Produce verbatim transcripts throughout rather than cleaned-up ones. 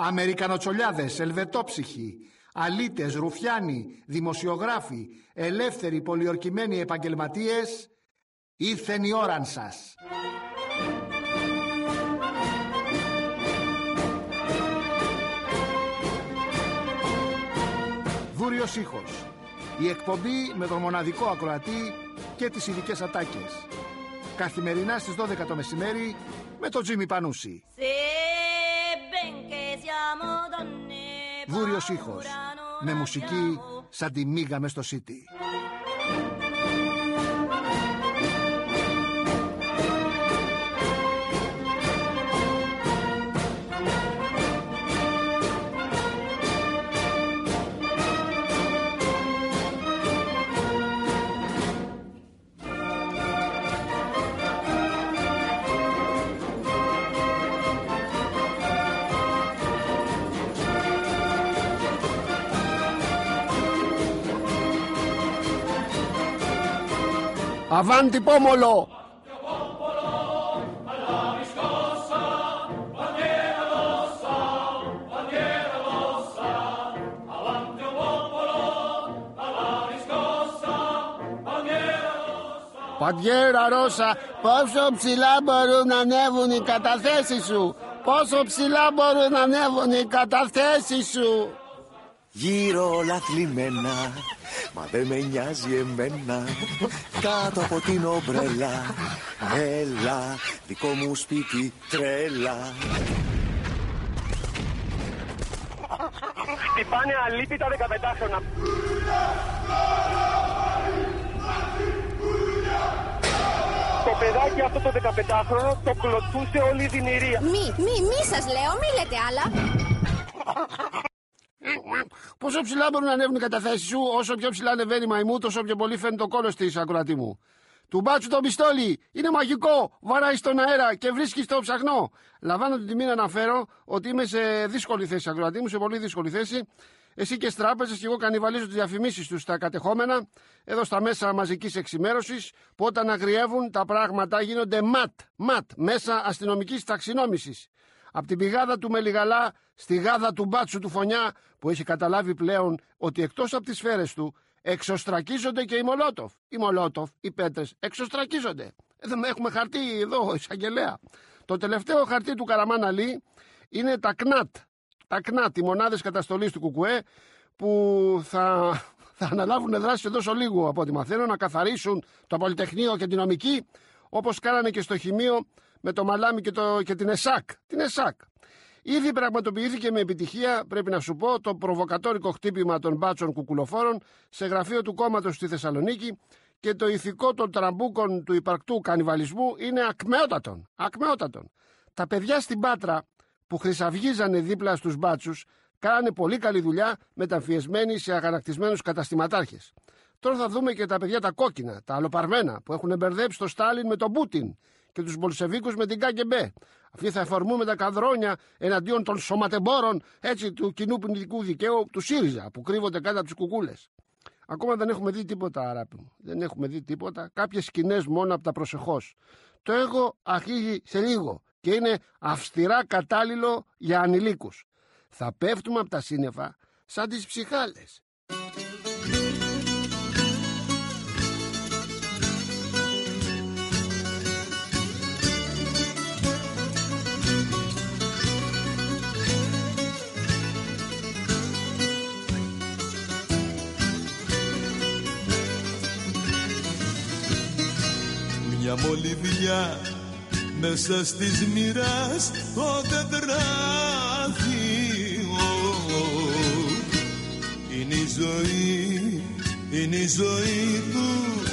Αμερικανοτσολιάδες, ελβετόψυχοι, αλήτες, ρουφιάνοι, δημοσιογράφοι, ελεύθεροι πολιορκημένοι επαγγελματίες, ήρθεν η ώραν σας. Βούριος ήχος. Η εκπομπή με τον μοναδικό ακροατή και τις ειδικές ατάκες. Καθημερινά στις δώδεκα το μεσημέρι με τον Τζίμι Πανούση. Βούριος ήχος. Με μουσική σαν τη μίγα μες στο City. Avanti pomolo! Παντιέρα Ρώσα, πόσο ψηλά μπορούν να ανέβουν οι καταθέσεις σου? Πόσο ψηλά μπορούν να ανέβουν οι καταθέσεις σου? Γύρω όλα θλιμμένα, μα δεν με νοιάζει εμένα. Κάτω από την ομπρέλα, έλα, δικό μου σπίτι τρέλα. Χτυπάνε αλίπητα δεκαπεντάχρονα. Το παιδάκι αυτό το δεκαπεντάχρονο το κλωτσούσε όλη η δυνηρία. Μη, μη, μη σας λέω, μη λέτε άλλα. Πόσο ψηλά μπορούν να ανέβουν οι καταθέσεις σου? Όσο πιο ψηλά ανεβαίνει η μαϊμού, τόσο πιο πολύ φαίνεται το κόλος της, ακροατή μου. Του μπάτσου το πιστόλι είναι μαγικό. Βαράει στον αέρα και βρίσκει το ψαχνό. Λαμβάνω την τιμή να αναφέρω ότι είμαι σε δύσκολη θέση, ακροατή μου, σε πολύ δύσκολη θέση. Εσύ και στράπεζες και εγώ κανιβαλίζω τις διαφημίσεις τους στα κατεχόμενα, εδώ στα μέσα μαζικής εξημέρωσης, που όταν αγριεύουν τα πράγματα γίνονται ματ, ματ, μέσα αστυνομικής ταξινόμησης. Από την πηγάδα του Μελιγαλά στη γάδα του μπάτσου του Φωνιά, που έχει καταλάβει πλέον ότι εκτός από τις σφαίρες του εξωστρακίζονται και οι Μολότοφ. Οι Μολότοφ, οι πέτρες, εξωστρακίζονται. Εδώ έχουμε χαρτί εδώ, εισαγγελέα. Το τελευταίο χαρτί του Καραμάν Αλή είναι τα ΚΝΑΤ. Τα ΚΝΑΤ, οι μονάδες καταστολής του Κουκουέ, που θα, θα αναλάβουν δράσεις εδώ σε λίγο, από ό,τι μαθαίνω, να καθαρίσουν το Πολυτεχνείο και την νομική, όπως κάνανε και στο Χημείο με το Μαλάμι και, το, και την ΕΣΑΚ. Την ΕΣΑΚ. Ήδη πραγματοποιήθηκε με επιτυχία, πρέπει να σου πω, το προβοκατόρικο χτύπημα των μπάτσων κουκουλοφόρων σε γραφείο του κόμματος στη Θεσσαλονίκη, και το ηθικό των τραμπούκων του υπαρκτού κανιβαλισμού είναι ακμεότατον. Ακμεότατον. Τα παιδιά στην Πάτρα που χρυσαυγίζανε δίπλα στους μπάτσους κάνανε πολύ καλή δουλειά, μεταμφιεσμένοι σε αγανακτισμένους καταστηματάρχες. Τώρα θα δούμε και τα παιδιά τα κόκκινα, τα αλλοπαρμένα, που έχουν μπερδέψει τον Στάλιν με τον Πούτιν και τους Μπολσεβίκους με την ΚΑΚΕΜΠΕ. Αυτοί θα εφορμούν τα καδρόνια εναντίον των σωματεμπόρων, έτσι, του κοινού ποινικού δικαίου του ΣΥΡΙΖΑ, που κρύβονται κάτω από τις κουκούλες. Ακόμα δεν έχουμε δει τίποτα, αγάπη μου. Δεν έχουμε δει τίποτα. Κάποιες σκηνές μόνο από τα προσεχώς. Το έργο αρχίζει σε λίγο και είναι αυστηρά κατάλληλο για ανηλίκους. Θα πέφτουμε από τα σύννεφα σαν τις ψυχάλες. Μια μολυβιά μέσα στις μοίρας το τετράδιο είναι η ζωή, είναι η ζωή του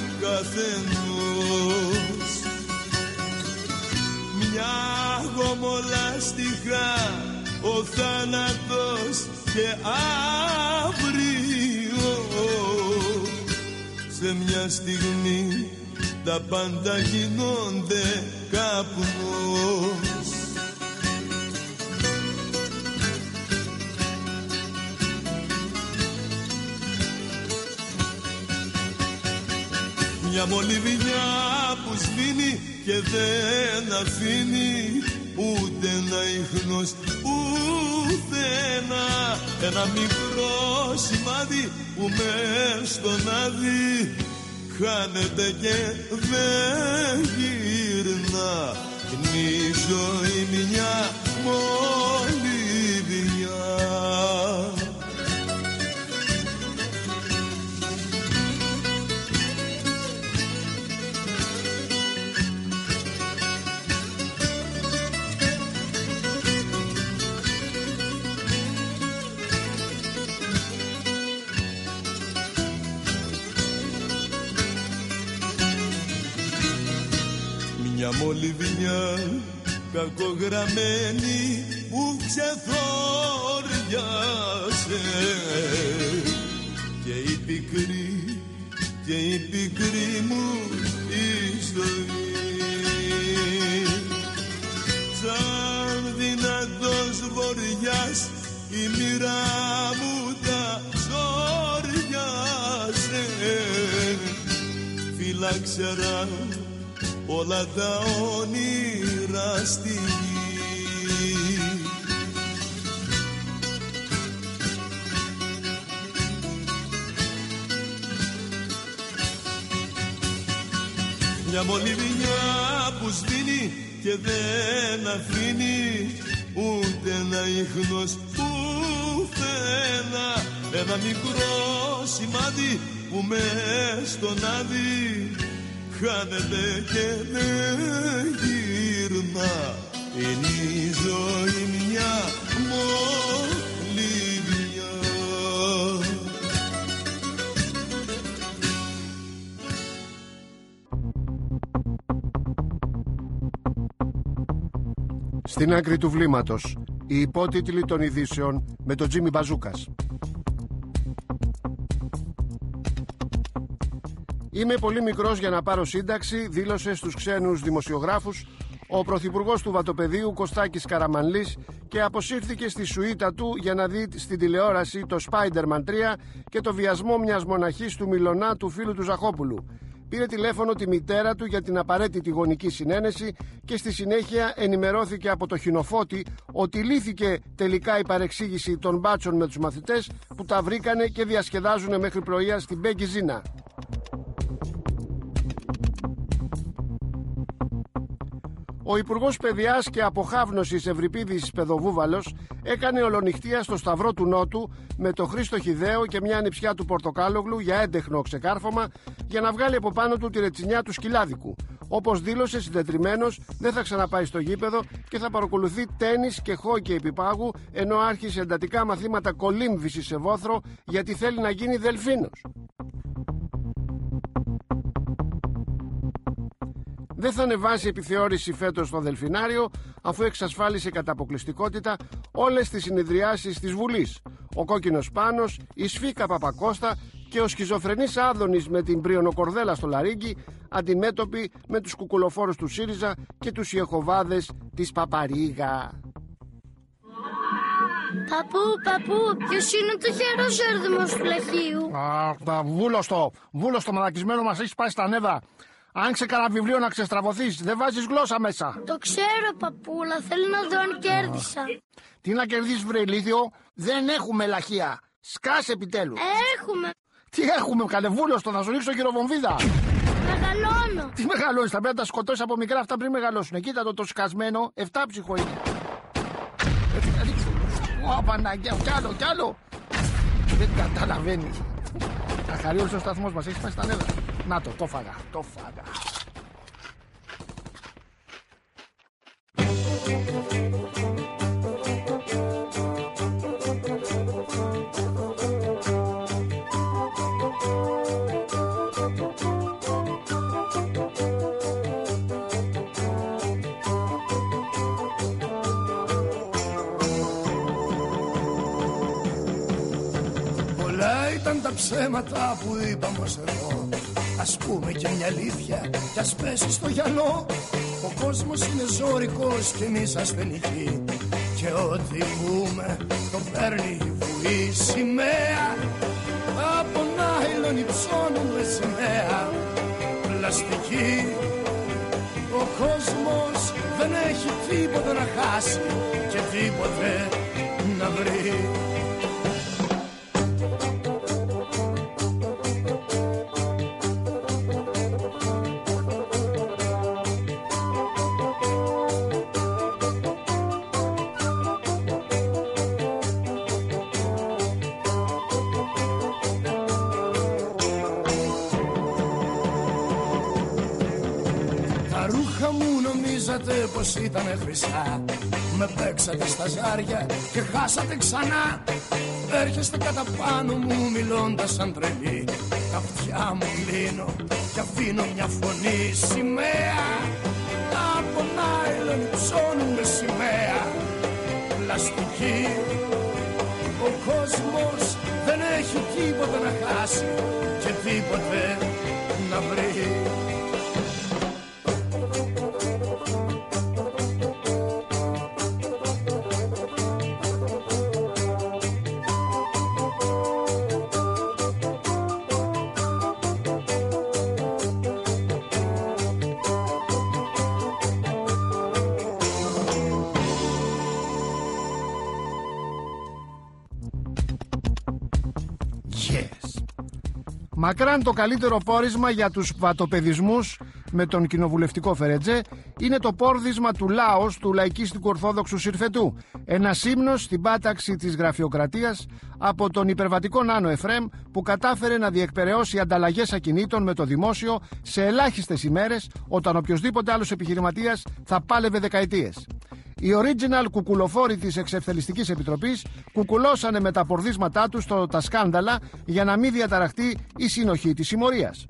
καθενός. Μια γομολάστιχα ο θάνατος και αύριο σε μια στιγμή τα πάντα γίνονται καπνός. Μια μολυβιά που σβήνει και δεν αφήνει ούτε ένα ίχνος, ούτε ένα μικρό σημάδι που μες στον άδει χάνεται και δεν γυρνά. Είναι η ζωή μια μολυβιά. Μια μολυβιά κακογραμμένη που ξεθόριασε και η πικρή, και η πικρή μου η ζωή. Σαν δυνατός βοριάς η μοίρα μου τα ζόριασε. Φύλαξερα όλα τα όνειρα στη γη. Μια μολυβιά που σβήνει και δεν αφήνει ούτε ένα ίχνος πουθενά. Ένα μικρό σημάδι που μες στον άδει χάνεται και δεν γυρνά. Είναι η ζωή μια μολυβιά. Στην άκρη του βλήματος, οι υπότιτλοι των ειδήσεων με τον Τζίμι Μπαζούκας. Είμαι πολύ μικρός για να πάρω σύνταξη, δήλωσε στους ξένους δημοσιογράφους ο πρωθυπουργός του Βατοπεδίου Κωστάκης Καραμανλής και αποσύρθηκε στη σουίτα του για να δει στην τηλεόραση το Spider-Man τρία και το βιασμό μιας μοναχής του Μιλωνά του φίλου του Ζαχόπουλου. Πήρε τηλέφωνο τη μητέρα του για την απαραίτητη γονική συνένεση και στη συνέχεια ενημερώθηκε από το Χινοφώτη ότι λύθηκε τελικά η παρεξήγηση των μπάτσων με τους μαθητές που τα βρήκανε και διασκεδάζουν μέχρι πρωία στην Μπέγκη Ζίνα. Ο Υπουργός Παιδιάς και Αποχάβνωσης Ευρυπίδης Παιδοβούβαλος έκανε ολονυχτία στο Σταυρό του Νότου με το Χρήστο Χιδαίο και μια ανιψιά του Πορτοκάλογλου για έντεχνο ξεκάρφωμα για να βγάλει από πάνω του τη ρετσινιά του Σκυλάδικου. Όπως δήλωσε συντετριμμένος, δεν θα ξαναπάει στο γήπεδο και θα παρακολουθεί τένις και χόκκι επιπάγου, ενώ άρχισε εντατικά μαθήματα κολύμβησης σε βόθρο γιατί θέλει να γίνει δελφίνος. Δεν θα ανεβάσει επιθεώρηση φέτος στο Δελφινάριο, αφού εξασφάλισε κατά αποκλειστικότητα όλες τις συνεδριάσεις της Βουλής. Ο Κόκκινος Πάνος, η Σφίκα Παπακώστα και ο σχιζοφρενής Άδωνης με την Πριονοκορδέλα στο Λαρίνκι, αντιμέτωποι με τους κουκουλοφόρους του ΣΥΡΙΖΑ και τους Ιεχωβάδες της Παπαρίγα. Παππού, παππού, ποιος είναι το χερός του Λαχείου? Α, βούλωστο, βούλωστο μαλακισμένο, μας έχεις πάει στα νεύρα. Άνοιξε κανένα βιβλίο να ξεστραβωθείς, δεν βάζεις γλώσσα μέσα. Το ξέρω, παππούλα, θέλω να δω αν κέρδισα. Τι να κερδίσεις, βρε ηλίθιο? Δεν έχουμε λαχεία. Σκάσε επιτέλους. Έχουμε. Τι έχουμε, καλεβούλωστο, θα σου ρίξω γυροβομβίδα. Μεγαλώνω. Τι μεγαλώνεις, θα πρέπει να τα σκοτώσεις από μικρά αυτά πριν μεγαλώσουν. Κοίτα το το σκασμένο, εφτάψυχο είναι. Ω, Παναγιά, κι άλλο, κι άλλο. Δεν καταλαβαίνεις. Αχαρίως ο σταθμός μας, έχεις πάει στα νεύρα. Να το, το φάγα, το φάγα. Πολλά ήταν τα ψέματα που είπαμε ως εδώ. Ας πούμε και μια αλήθεια κι ας πέσει στο γυαλό. Ο κόσμος είναι ζώρικος και εμείς ασθενικοί, και ό,τι πούμε το παίρνει βουή σημαία. Από νάιλον υψώνουμε σημαία πλαστική. Ο κόσμος δεν έχει τίποτα να χάσει και τίποτε να βρει. νομίζατε πως ήτανε χρυσά. Με παίξατε στα ζάρια και χάσατε ξανά. Έρχεστε κατά πάνω μου μιλώντας σαν τρελή. Τα αυτιά μου κλείνω και αφήνω μια φωνή. Σημαία από νάιλον ψώνουν με σημαία. Πλαστική. Ο κόσμος δεν έχει τίποτα να χάσει και τίποτε να βρει. Μακράν το καλύτερο πόρισμα για τους βατοπεδισμούς με τον κοινοβουλευτικό Φερετζέ είναι το πόρδισμα του Λάος του λαϊκίστικου Ορθόδοξου Συρφετού, ένα ύμνος στην πάταξη της γραφειοκρατίας από τον υπερβατικό Νάνο Εφρέμ, που κατάφερε να διεκπεραιώσει ανταλλαγές ακινήτων με το δημόσιο σε ελάχιστες ημέρες, όταν οποιοσδήποτε άλλος επιχειρηματίας θα πάλευε δεκαετίες. Οι original κουκουλοφόροι της Εξευθελιστικής Επιτροπής κουκουλώσανε με τα πορδίσματά τους το, τα σκάνδαλα για να μην διαταραχτεί η συνοχή της συμμορίας.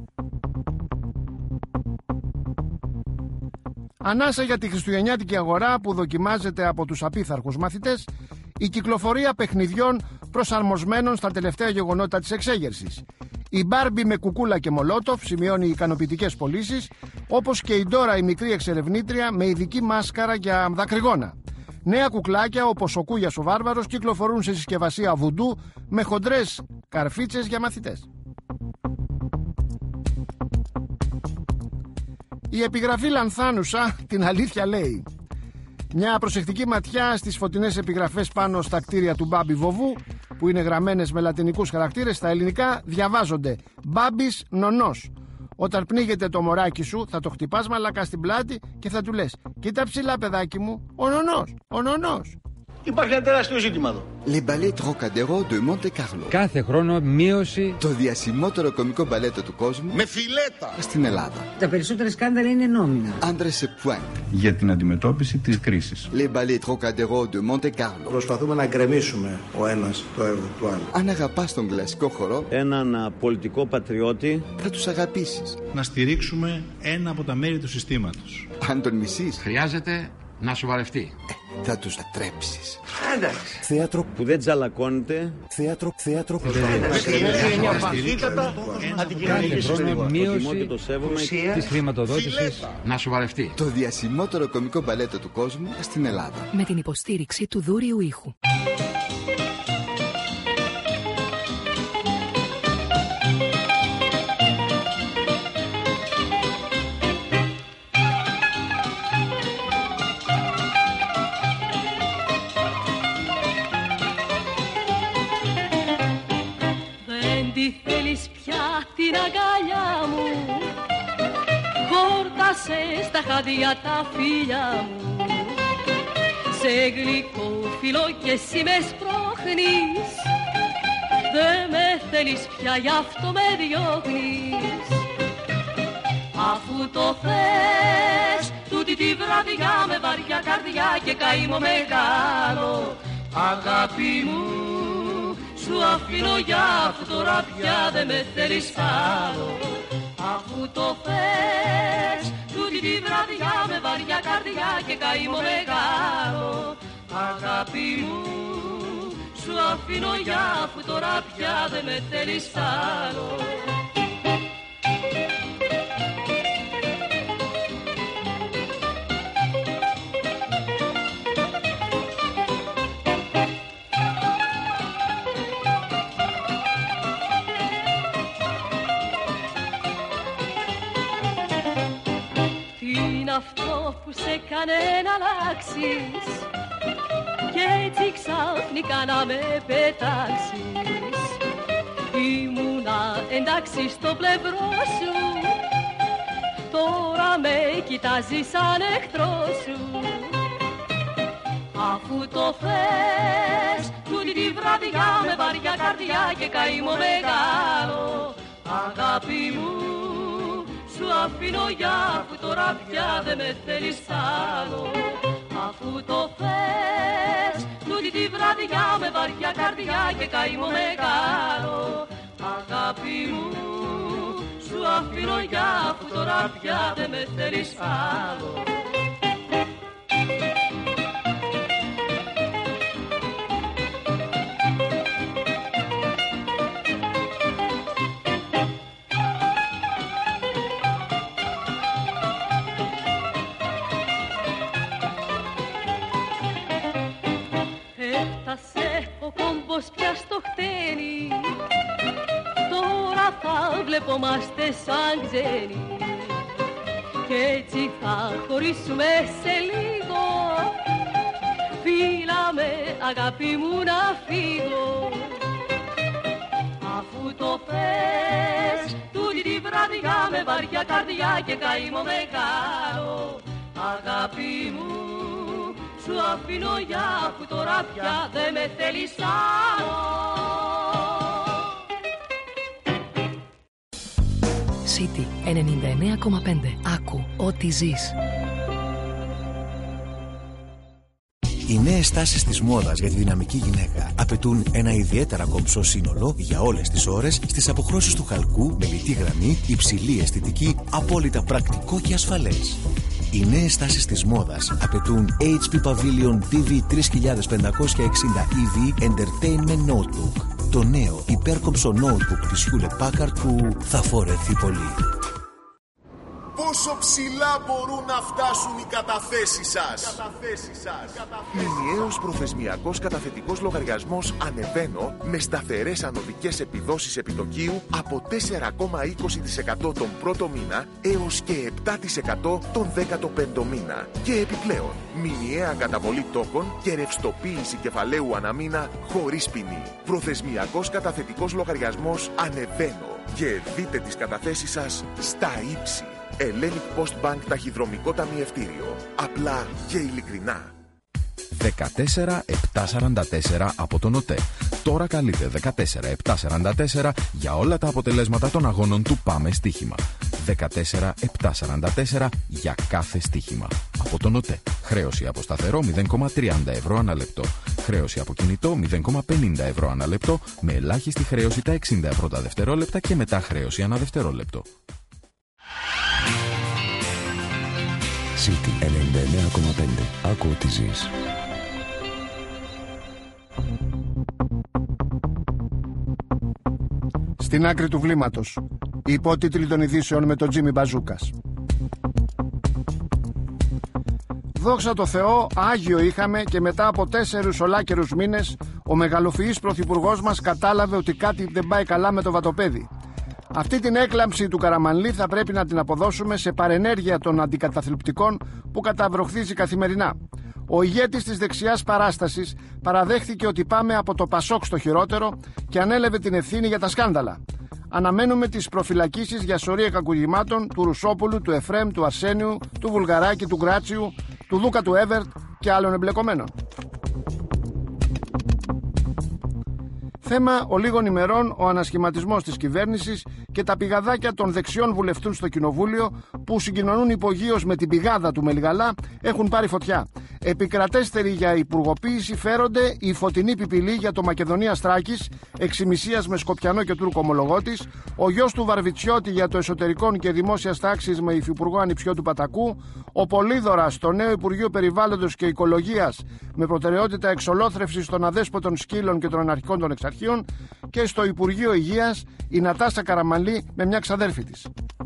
Ανάσα για τη χριστουγεννιάτικη αγορά που δοκιμάζεται από τους απίθαρχους μαθητές, η κυκλοφορία παιχνιδιών προσαρμοσμένων στα τελευταία γεγονότα της εξέγερσης. Η Μπάρμπι με κουκούλα και μολότοφ σημειώνει ικανοποιητικές πωλήσεις, όπως και η Ντόρα η μικρή εξερευνήτρια με ειδική μάσκαρα για δακρυγόνα. Νέα κουκλάκια όπως ο Κούγιας ο Βάρβαρος κυκλοφορούν σε συσκευασία βουντού με χοντρές καρφίτσες για μαθητές. Η επιγραφή Λανθάνουσα την αλήθεια λέει. Μια προσεκτική ματιά στις φωτεινές επιγραφές πάνω στα κτίρια του Μπάμπη Βοβού, που είναι γραμμένες με λατινικούς χαρακτήρες, στα ελληνικά διαβάζονται Μπάμπης νονός. Όταν πνίγεται το μωράκι σου, θα το χτυπάς μαλακά στην πλάτη και θα του λες: κοίτα ψηλά, παιδάκι μου, ο νονός, ο νονός. Υπάρχει ένα τεράστιο ζήτημα εδώ. Les ballets Trocadéro de Monte Carlo. Κάθε χρόνο μείωση. Το διασημότερο κωμικό μπαλέτο του κόσμου. Με φιλέτα. Στην Ελλάδα. Τα περισσότερα σκάνδαλα είναι νόμινα. André σε pointe. Για την αντιμετώπιση της κρίσης. Les ballets Trocadéro de Monte Carlo. Προσπαθούμε να γκρεμίσουμε ο ένας το έργο του άλλου. Αν αγαπάς τον κλασικό χορό, έναν πολιτικό πατριώτη, θα τους αγαπήσεις. Να στηρίξουμε ένα από τα μέρη του συστήματος. Αν τον μισείς, χρειάζεται να σοβαρευτεί. Ε, θα τους ατρέψεις. Εντάξει. Θέατρο που δεν τζαλακώνεται. Θέατρο, θέατρο που δεν Κάθε χρόνο μείωση της χρηματοδότησης. Να σοβαρευτεί. Το διασημότερο κωμικό μπαλέτο του κόσμου στην Ελλάδα. Με την υποστήριξη του Δούριου Ήχου. Την αγκαλιά μου χόρτασε στα χάδια τα φίλια μου. Σε γλυκό φιλό και εσύ με σπρώχνεις. Δε με θέλεις πια, γι' αυτό με διώχνεις. Αφού το θες τούτη τη βραδιά με βαριά καρδιά και καημό μεγάλο, αγάπη μου, σου αφήνω για αυτό τώρα πια δεν με θέλεις άλλο. Αφού το θες τούτη τη βραδιά με βαριά καρδιά και καημό μεγάλο, αγάπη μου, σου αφήνω για αυτό τώρα πια δεν με θέλεις άλλο. Αυτό που σε έκανε να αλλάξεις και έτσι ξαφνικά να με πετάξεις. Ήμουνα εντάξει στο πλευρό σου, τώρα με κοιτάζεις σαν εχθρό σου. Αφού το θες τούτη τη βραδιά με βαριά καρδιά και καημό μεγάλο, αγάπη μου, σου αφήνω για που τώρα πια δεν με θέλεις άλλο. Αφού το θες, τούτη τη βραδιά με βαριά καρδιά και καημό μεγάλο. Αγάπη μου, σου αφήνω για που τώρα πια δεν με θέλεις άλλο. Έφτασε ο κόμπος πια στο χτένι, τώρα θα βλεπόμαστε σαν ξένοι. Κι έτσι θα χωρίσουμε σε λίγο, φίλα με αγάπη μου να φύγω. Αφού το θες, τούτη τη βραδιά με βαριά καρδιά και καημό μεγάλο. Αγάπη μου, σου αφήνω για που τώρα πια δεν με θέλεις άλλο. City ενενήντα εννέα κόμμα πέντε. Άκου ό,τι ζεις. Οι νέες τάσεις της μόδας για τη δυναμική γυναίκα απαιτούν ένα ιδιαίτερα κομψό σύνολο για όλες τις ώρες στις αποχρώσεις του χαλκού με λιτή γραμμή, υψηλή αισθητική, απόλυτα πρακτικό και ασφαλές. Οι νέες τάσεις της μόδας απαιτούν έιτς πι Pavilion πι βι τρεις χιλιάδες πεντακόσια εξήντα ι βι Entertainment Notebook. Το νέο υπέρκομψο notebook της Hewlett Packard που θα φορεθεί πολύ. Πόσο ψηλά μπορούν να φτάσουν οι καταθέσεις σας? Μηνιαίος προθεσμιακός καταθετικός λογαριασμός Ανεβαίνω με σταθερές ανωδικές επιδόσεις επιτοκίου από τέσσερα κόμμα είκοσι τοις εκατό τον πρώτο μήνα έως και επτά τοις εκατό τον δέκατο πέμπτο μήνα. Και επιπλέον, μηνιαία καταβολή τόκων και ρευστοποίηση κεφαλαίου αναμήνα χωρίς ποινή. Προθεσμιακός καταθετικός λογαριασμός Ανεβαίνω. Και δείτε τις καταθέσεις σας στα ύψη. Hellenic Post Bank ταχυδρομικό ταμιευτήριο. Απλά και ειλικρινά. δεκατέσσερα επτακόσια σαράντα τέσσερα από τον ΟΤΕ. Τώρα καλείτε δεκατέσσερα επτακόσια σαράντα τέσσερα για όλα τα αποτελέσματα των αγώνων του Πάμε Στοίχημα. δεκατέσσερα επτακόσια σαράντα τέσσερα για κάθε στοίχημα. Από τον ΟΤΕ. Χρέωση από σταθερό μηδέν κόμμα τριάντα ευρώ ανά λεπτό. Χρέωση από κινητό μηδέν κόμμα πενήντα ευρώ ανά λεπτό με ελάχιστη χρέωση τα εξήντα πρώτα δευτερόλεπτα και μετά χρέωση ανά δευτερόλεπτο. City ενενήντα εννέα κόμμα πέντε. Άκου ό,τι ζεις. Στην άκρη του βλήματος. Οι υπότιτλοι των ειδήσεων με τον Τζίμι Μπαζούκας. Δόξα τω Θεώ, Άγιο είχαμε και μετά από τέσσερους ολάκερους μήνες ο μεγαλοφυής πρωθυπουργός μας κατάλαβε ότι κάτι δεν πάει καλά με το βατοπέδι. Αυτή την έκλαμψη του Καραμανλή θα πρέπει να την αποδώσουμε σε παρενέργεια των αντικαταθλιπτικών που καταβροχθίζει καθημερινά. Ο ηγέτης της δεξιάς παράστασης παραδέχθηκε ότι πάμε από το Πασόκ στο χειρότερο και ανέλαβε την ευθύνη για τα σκάνδαλα. Αναμένουμε τις προφυλακίσεις για σωρία κακουργημάτων του Ρουσόπουλου, του Εφρέμ, του Αρσένιου, του Βουλγαράκη, του Γκράτσιου, του Δούκα του Έβερτ και άλλων εμπλεκομένων. Θέμα ολίγων ημερών ο ανασχηματισμός της κυβέρνησης και τα πηγαδάκια των δεξιών βουλευτών στο κοινοβούλιο που συγκοινωνούν υπογείως με την πηγάδα του Μελιγαλά έχουν πάρει φωτιά. Επικρατέστεροι για υπουργοποίηση φέρονται η φωτεινή πιπηλή για το Μακεδονία Στράκης, εξημισίας με Σκοπιανό και Τούρκο ομολογό της, ο γιος του Βαρβιτσιώτη για το εσωτερικών και δημόσιας τάξης με υφυπουργό Ανιψιώτου Πατακού, ο Πολύδωρας στο νέο Υπουργείο Περιβάλλοντος και Οικολογίας με προτεραιότητα εξολόθρευσης των αδέσποτων σκύλων και των αναρχικών των εξαρχείων και στο Υπουργείο Υγείας η Νατάσα Καραμανλή με μια ξαδέρφη της.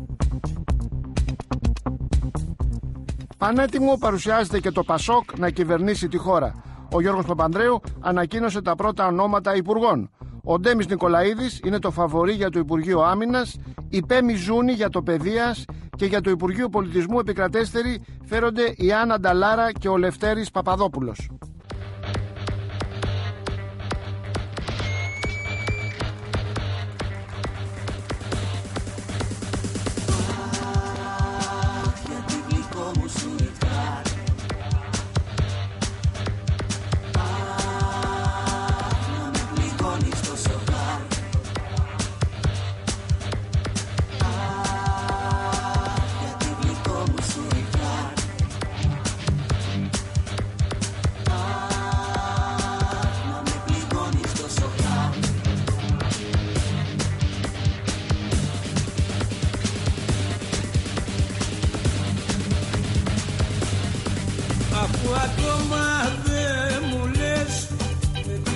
Πανέτοιμο παρουσιάζεται και το Πασόκ να κυβερνήσει τη χώρα. Ο Γιώργος Παπανδρέου ανακοίνωσε τα πρώτα ονόματα υπουργών. Ο Ντέμις Νικολαίδης είναι το φαβορί για το Υπουργείο Άμυνας, η Πέμη Ζούνη για το Παιδείας και για το Υπουργείο Πολιτισμού επικρατέστεροι φέρονται η Άννα Νταλάρα και ο Λευτέρης Παπαδόπουλος.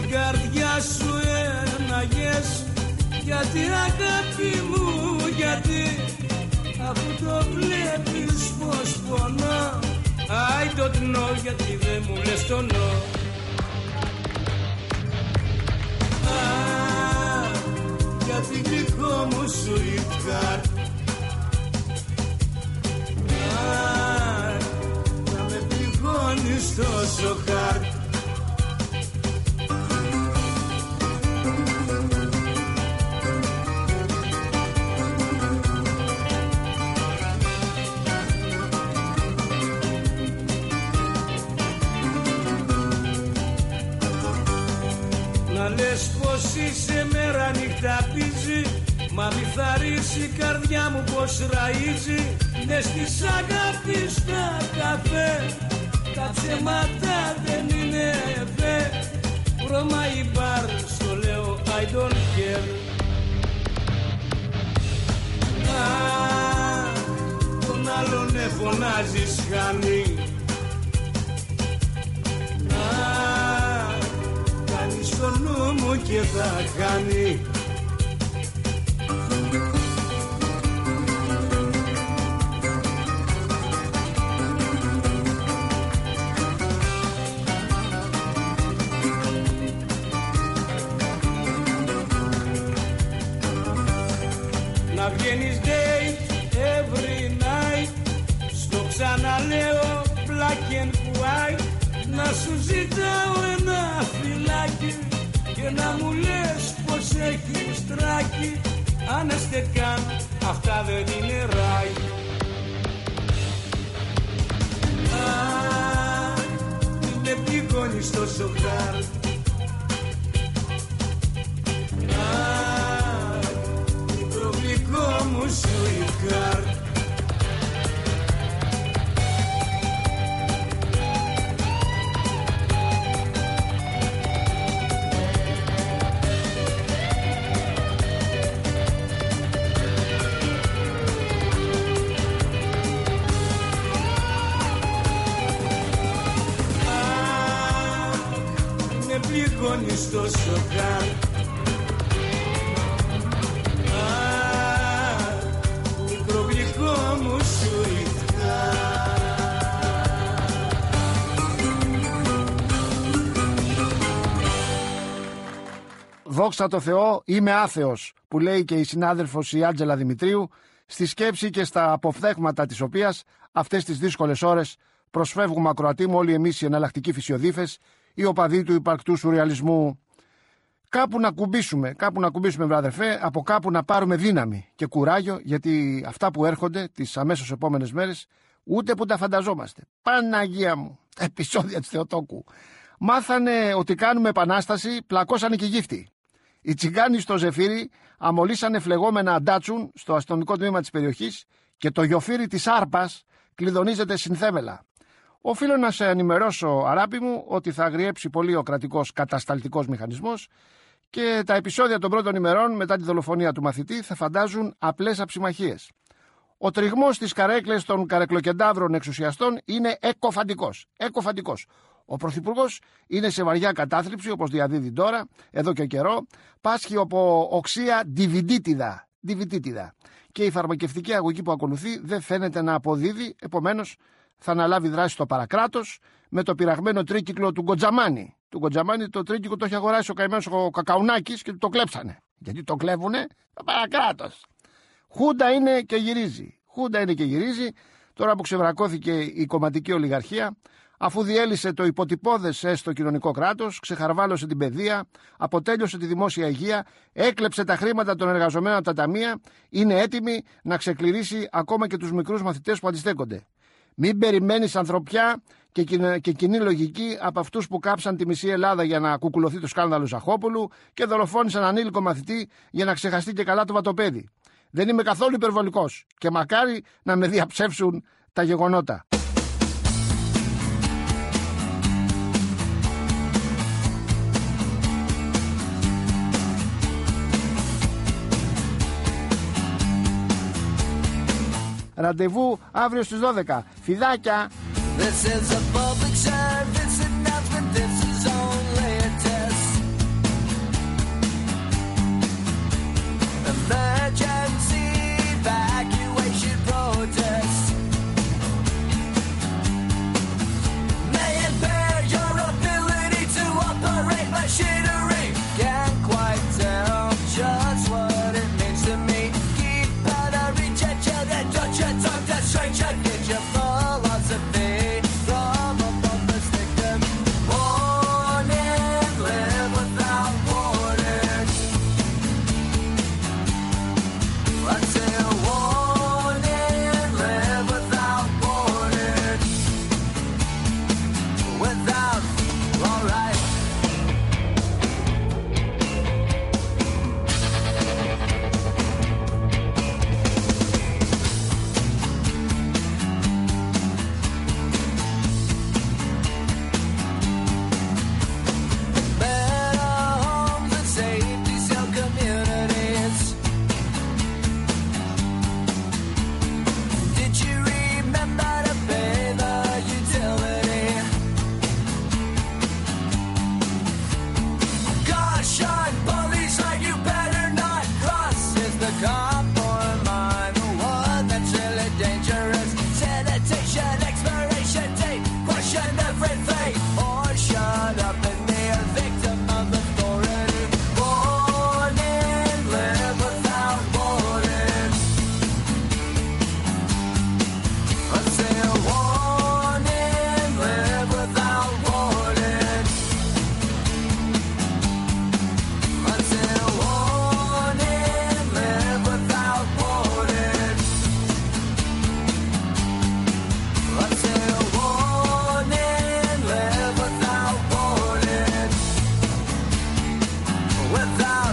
καρδιά σου έναγες. Γιατί αγάπη μου, γιατί, αφού το βλέπεις πως πονώ. I don't know, γιατί δεν μου λες το no. Ah, γιατί δικό μου sweetheart. Ah, να με πληγώνεις τόσο hard. Να λες πως είσαι μέρα νύχτα πίζει, μα μη θαρρήσει η καρδιά μου πως ραΐζει. Μες της αγάπης στα καφέ, τα ψέματα δεν είναι εφέ. Ρώμα ή μπαρ, στο λέω I don't care. Α, τον άλλον ναι φωνάζεις χάνει. Στο νου μου και θα κάνει. Να βγαίνεις date every night, στο ξαναλέω black and white. Να σου ζητάω ένα φυλάκι και να μου λες πως έχεις τράκι. Αν έστε καν, αυτά δεν είναι right. Α, μη με πληγώνεις τόσο hard. Α, μικρό γλυκό μου sweetheart. Πληγώνεις τόσο hard. Α, μικρό γλυκό μου sweetheart. Δόξα τω Θεώ, είμαι άθεος, που λέει και η συνάδελφος η Άντζελα Δημητρίου, στη σκέψη και στα αποφθέγματα της οποίας αυτές τις δύσκολες ώρες προσφεύγουμε ακροατή μου όλοι εμείς οι εναλλακτικοί φυσιοδίφες, οι οπαδοί του υπαρκτού σουρεαλισμού. Κάπου να κουμπίσουμε, κάπου να κουμπίσουμε βράδερφε, από κάπου να πάρουμε δύναμη και κουράγιο, γιατί αυτά που έρχονται τις αμέσως επόμενες μέρες ούτε που τα φανταζόμαστε. Παναγία μου, τα επεισόδια της Θεοτόκου. Μάθανε ότι κάνουμε επανάσταση, πλακώσανε και γύφτη. Οι τσιγκάνοι στο Ζεφύρι αμολύσανε φλεγόμενα ντάτσουν στο αστυνομικό τμήμα της περιοχής και το γιοφύρι της Άρπας κλειδονίζεται συνθέμελα. Οφείλω να σε ενημερώσω, αράπη μου, ότι θα αγριέψει πολύ ο κρατικός κατασταλτικός μηχανισμός και τα επεισόδια των πρώτων ημερών μετά τη δολοφονία του μαθητή θα φαντάζουν απλές αψιμαχίες. Ο τριγμός στις καρέκλες των καρεκλοκεντάβρων εξουσιαστών είναι εκοφαντικός. εκοφαντικός. Ο Πρωθυπουργός είναι σε βαριά κατάθλιψη, όπως διαδίδει τώρα, εδώ και καιρό, πάσχει από οξία διβιτίτιδα. διβιτίτιδα. Και η φαρμακευτική αγωγή που ακολουθεί δεν φαίνεται να αποδίδει, επομένως θα αναλάβει δράση στο παρακράτος με το πειραγμένο τρίκυκλο του Γκοτζαμάνη. Του Γκοτζαμάνη το τρίκυκλο το έχει αγοράσει ο καημένος ο Κακαουνάκης και το κλέψανε. Γιατί το κλέβουνε? Το παρακράτος. Χούντα είναι και γυρίζει. Χούντα είναι και γυρίζει. Τώρα που ξεβρακώθηκε η κομματική ολιγαρχία, αφού διέλυσε το υποτυπώδες έστω κοινωνικό κράτος, ξεχαρβάλωσε την παιδεία, αποτέλειωσε τη δημόσια υγεία, έκλεψε τα χρήματα των εργαζομένων από τα ταμεία, είναι έτοιμη να ξεκληρίσει ακόμα και τους μικρούς μαθητές που αντιστέκονται. Μην περιμένεις ανθρωπιά και, και κοινή λογική από αυτούς που κάψαν τη μισή Ελλάδα για να κουκουλωθεί το σκάνδαλο Ζαχόπουλου και δολοφόνησαν ανήλικο μαθητή για να ξεχαστεί και καλά το βατοπέδι. Δεν είμαι καθόλου υπερβολικός και μακάρι να με διαψεύσουν τα γεγονότα. Ραντεβού αύριο στις δώδεκα. Φιδάκια! This is a public service announcement. This is only a test. without